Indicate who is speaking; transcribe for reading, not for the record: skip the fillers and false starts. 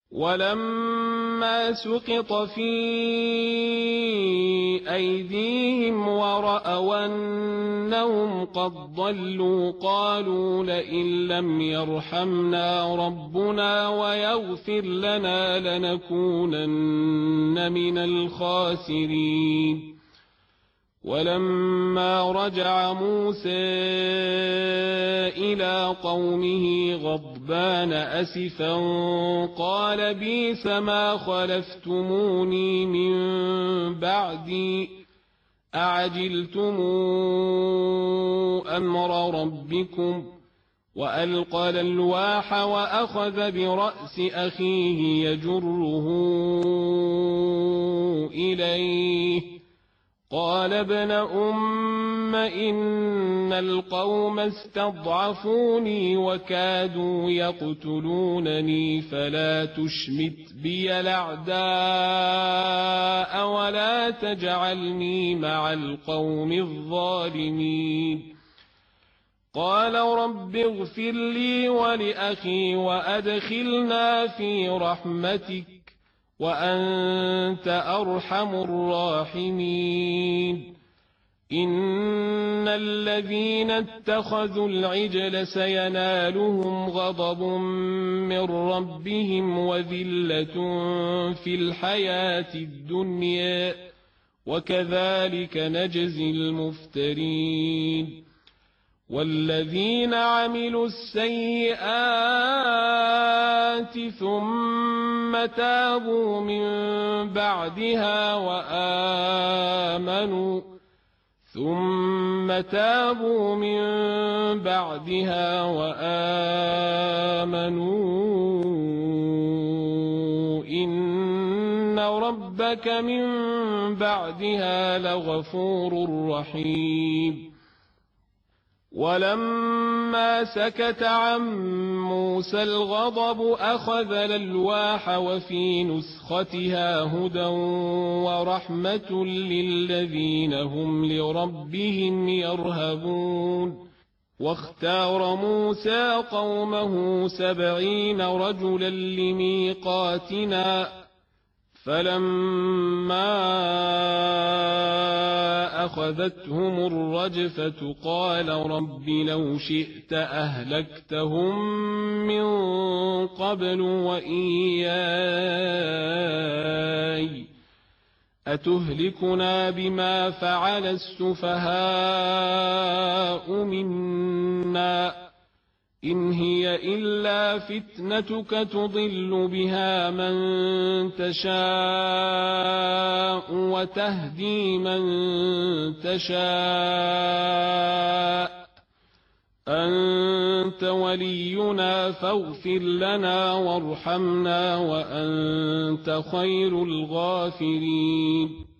Speaker 1: ولما سقط في أيديهم ورأوا أنهم قد ضلوا قالوا لئن لم يرحمنا ربنا ويغفر لنا لنكونن من الخاسرين. ولما رجع موسى إلى قومه غضبان أسفا قال بئس ما خلفتموني من بعدي أعجلتم أمر ربكم وألقى الألواح وأخذ برأس أخيه يجره إليه قال ابن أم إن القوم استضعفوني وكادوا يقتلونني فلا تشمت بي الأعداء ولا تجعلني مع القوم الظالمين. قال رب اغفر لي ولأخي وأدخلنا في رحمتك وأنت أرحم الراحمين. إن الذين اتخذوا العجل سينالهم غضب من ربهم وذلة في الحياة الدنيا وكذلك نجزي المفترين. والذين عملوا السيئات ثم تابوا من بعدها وآمنوا إن ربك من بعدها لغفور رحيم. ولما سكت عن موسى الغضب أخذ الألواح وفي نسختها هدى ورحمة للذين هم لربهم يرهبون. واختار موسى قومه 70 رجلا لميقاتنا فلما أخذتهم الرجفة قال رب لو شئت أهلكتهم من قبل وإياي أتهلكنا بما فعل السفهاء منا إن هي إلا فتنتك تضل بها من تشاء وتهدي من تشاء أنت ولينا فاغفر لنا وارحمنا وأنت خير الغافرين.